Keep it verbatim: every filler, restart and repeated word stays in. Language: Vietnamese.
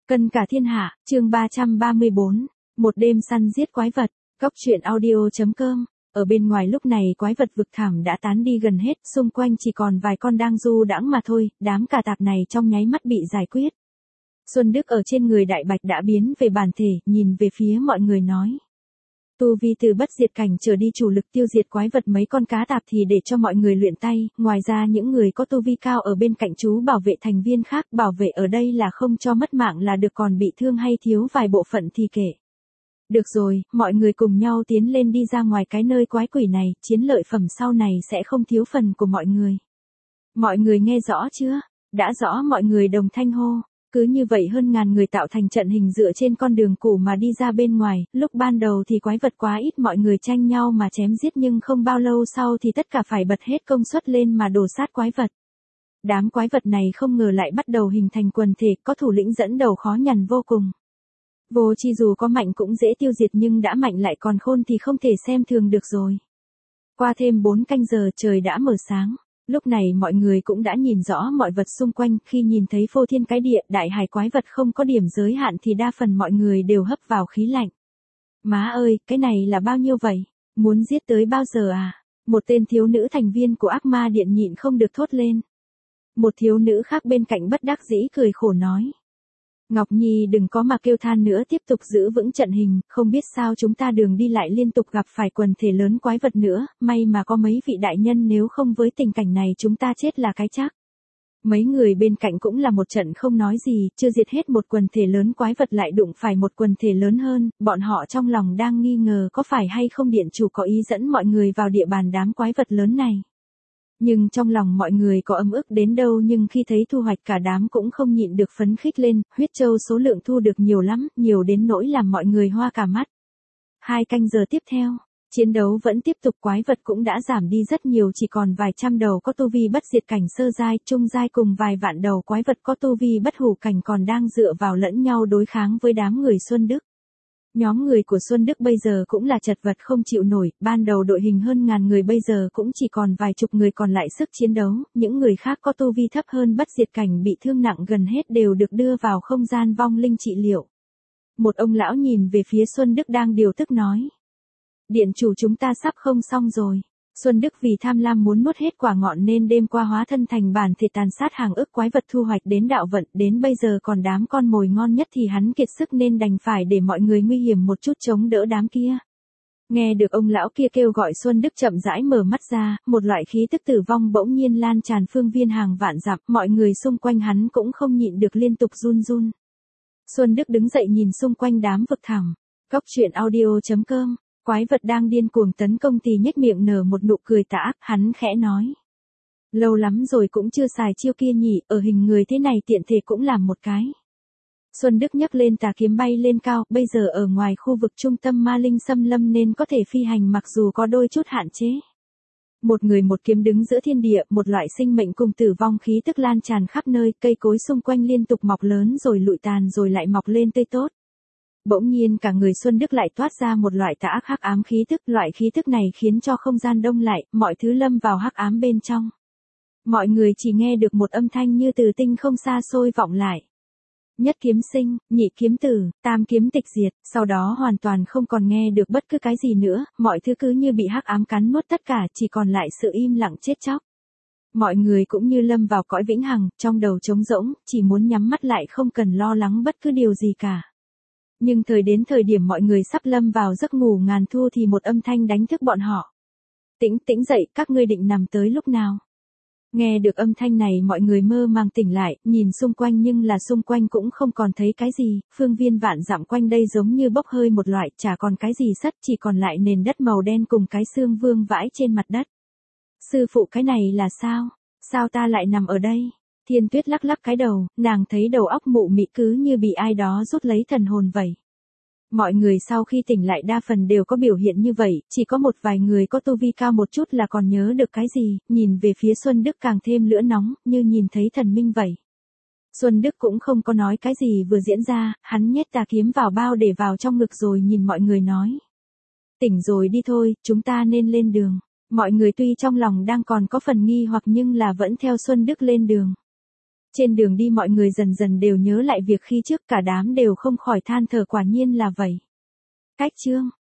Cân cả thiên hạ, chương ba trăm ba mươi bốn, một đêm săn giết quái vật, góc truyện audio.com. Ở bên ngoài lúc này quái vật vực thẳm đã tán đi gần hết, xung quanh chỉ còn vài con đang du đãng mà thôi, đám cà tạp này trong nháy mắt bị giải quyết. Xuân Đức ở trên người Đại Bạch đã biến về bản thể, nhìn về phía mọi người nói. Tu vi từ bất diệt cảnh trở đi chủ lực tiêu diệt quái vật mấy con cá tạp thì để cho mọi người luyện tay, ngoài ra những người có tu vi cao ở bên cạnh chú bảo vệ thành viên khác, bảo vệ ở đây là không cho mất mạng là được, còn bị thương hay thiếu vài bộ phận thì kể. Được rồi, mọi người cùng nhau tiến lên đi ra ngoài cái nơi quái quỷ này, chiến lợi phẩm sau này sẽ không thiếu phần của mọi người. Mọi người nghe rõ chưa? Đã rõ, mọi người đồng thanh hô. Cứ như vậy hơn ngàn người tạo thành trận hình dựa trên con đường cũ mà đi ra bên ngoài, lúc ban đầu thì quái vật quá ít, mọi người tranh nhau mà chém giết, nhưng không bao lâu sau thì tất cả phải bật hết công suất lên mà đổ sát quái vật. Đám quái vật này không ngờ lại bắt đầu hình thành quần thể, có thủ lĩnh dẫn đầu khó nhằn vô cùng. Vô Chi dù có mạnh cũng dễ tiêu diệt, nhưng đã mạnh lại còn khôn thì không thể xem thường được rồi. Qua thêm bốn canh giờ trời đã mở sáng. Lúc này mọi người cũng đã nhìn rõ mọi vật xung quanh, khi nhìn thấy phô thiên cái địa, đại hải quái vật không có điểm giới hạn thì đa phần mọi người đều hấp vào khí lạnh. Má ơi, cái này là bao nhiêu vậy? Muốn giết tới bao giờ à? Một tên thiếu nữ thành viên của ác ma điện nhịn không được thốt lên. Một thiếu nữ khác bên cạnh bất đắc dĩ cười khổ nói. Ngọc Nhi đừng có mà kêu than nữa, tiếp tục giữ vững trận hình, không biết sao chúng ta đường đi lại liên tục gặp phải quần thể lớn quái vật nữa, may mà có mấy vị đại nhân, nếu không với tình cảnh này chúng ta chết là cái chắc. Mấy người bên cạnh cũng là một trận không nói gì, chưa diệt hết một quần thể lớn quái vật lại đụng phải một quần thể lớn hơn, bọn họ trong lòng đang nghi ngờ có phải hay không điện chủ có ý dẫn mọi người vào địa bàn đám quái vật lớn này. Nhưng trong lòng mọi người có ấm ức đến đâu, nhưng khi thấy thu hoạch cả đám cũng không nhịn được phấn khích lên, huyết châu số lượng thu được nhiều lắm, nhiều đến nỗi làm mọi người hoa cả mắt. Hai canh giờ tiếp theo, chiến đấu vẫn tiếp tục, quái vật cũng đã giảm đi rất nhiều, chỉ còn vài trăm đầu có tu vi bất diệt cảnh sơ giai, trung giai cùng vài vạn đầu quái vật có tu vi bất hủ cảnh còn đang dựa vào lẫn nhau đối kháng với đám người Xuân Đức. Nhóm người của Xuân Đức bây giờ cũng là chật vật không chịu nổi, ban đầu đội hình hơn ngàn người bây giờ cũng chỉ còn vài chục người còn lại sức chiến đấu, những người khác có tu vi thấp hơn bất diệt cảnh bị thương nặng gần hết đều được đưa vào không gian vong linh trị liệu. Một ông lão nhìn về phía Xuân Đức đang điều tức nói. Điện chủ, chúng ta sắp không xong rồi. Xuân Đức vì tham lam muốn nuốt hết quả ngọn nên đêm qua hóa thân thành bản thể tàn sát hàng ức quái vật, thu hoạch đến đạo vận, đến bây giờ còn đám con mồi ngon nhất thì hắn kiệt sức nên đành phải để mọi người nguy hiểm một chút chống đỡ đám kia. Nghe được ông lão kia kêu gọi, Xuân Đức chậm rãi mở mắt ra, một loại khí tức tử vong bỗng nhiên lan tràn phương viên hàng vạn dặm, mọi người xung quanh hắn cũng không nhịn được liên tục run run. Xuân Đức đứng dậy nhìn xung quanh đám vực thẳm. Góc truyện audio.com. Quái vật đang điên cuồng tấn công thì nhếch miệng nở một nụ cười tà ác, hắn khẽ nói. Lâu lắm rồi cũng chưa xài chiêu kia nhỉ, ở hình người thế này tiện thể cũng làm một cái. Xuân Đức nhấc lên tà kiếm bay lên cao, bây giờ ở ngoài khu vực trung tâm ma linh xâm lâm nên có thể phi hành mặc dù có đôi chút hạn chế. Một người một kiếm đứng giữa thiên địa, một loại sinh mệnh cùng tử vong khí tức lan tràn khắp nơi, cây cối xung quanh liên tục mọc lớn rồi lụi tàn rồi lại mọc lên tươi tốt. Bỗng nhiên cả người Xuân Đức lại toát ra một loại tà ác hắc ám khí tức, loại khí tức này khiến cho không gian đông lại, mọi thứ lâm vào hắc ám bên trong. Mọi người chỉ nghe được một âm thanh như từ tinh không xa xôi vọng lại. Nhất kiếm sinh, nhị kiếm tử, tam kiếm tịch diệt, sau đó hoàn toàn không còn nghe được bất cứ cái gì nữa, mọi thứ cứ như bị hắc ám cắn nuốt tất cả, chỉ còn lại sự im lặng chết chóc. Mọi người cũng như lâm vào cõi vĩnh hằng, trong đầu trống rỗng, chỉ muốn nhắm mắt lại không cần lo lắng bất cứ điều gì cả. Nhưng thời đến thời điểm mọi người sắp lâm vào giấc ngủ ngàn thu thì một âm thanh đánh thức bọn họ. Tĩnh tĩnh dậy, các ngươi định nằm tới lúc nào? Nghe được âm thanh này mọi người mơ màng tỉnh lại, nhìn xung quanh nhưng là xung quanh cũng không còn thấy cái gì, phương viên vạn dặm quanh đây giống như bốc hơi một loại, chả còn cái gì sất, chỉ còn lại nền đất màu đen cùng cái xương vương vãi trên mặt đất. Sư phụ, cái này là sao? Sao ta lại nằm ở đây? Thiên Tuyết lắc lắc cái đầu, nàng thấy đầu óc mụ mị cứ như bị ai đó rút lấy thần hồn vậy. Mọi người sau khi tỉnh lại đa phần đều có biểu hiện như vậy, chỉ có một vài người có tu vi cao một chút là còn nhớ được cái gì, nhìn về phía Xuân Đức càng thêm lửa nóng, như nhìn thấy thần minh vậy. Xuân Đức cũng không có nói cái gì vừa diễn ra, hắn nhét tà kiếm vào bao để vào trong ngực rồi nhìn mọi người nói. Tỉnh rồi đi thôi, chúng ta nên lên đường. Mọi người tuy trong lòng đang còn có phần nghi hoặc nhưng là vẫn theo Xuân Đức lên đường. Trên đường đi mọi người dần dần đều nhớ lại việc khi trước, cả đám đều không khỏi than thở, quả nhiên là vậy. Cách chương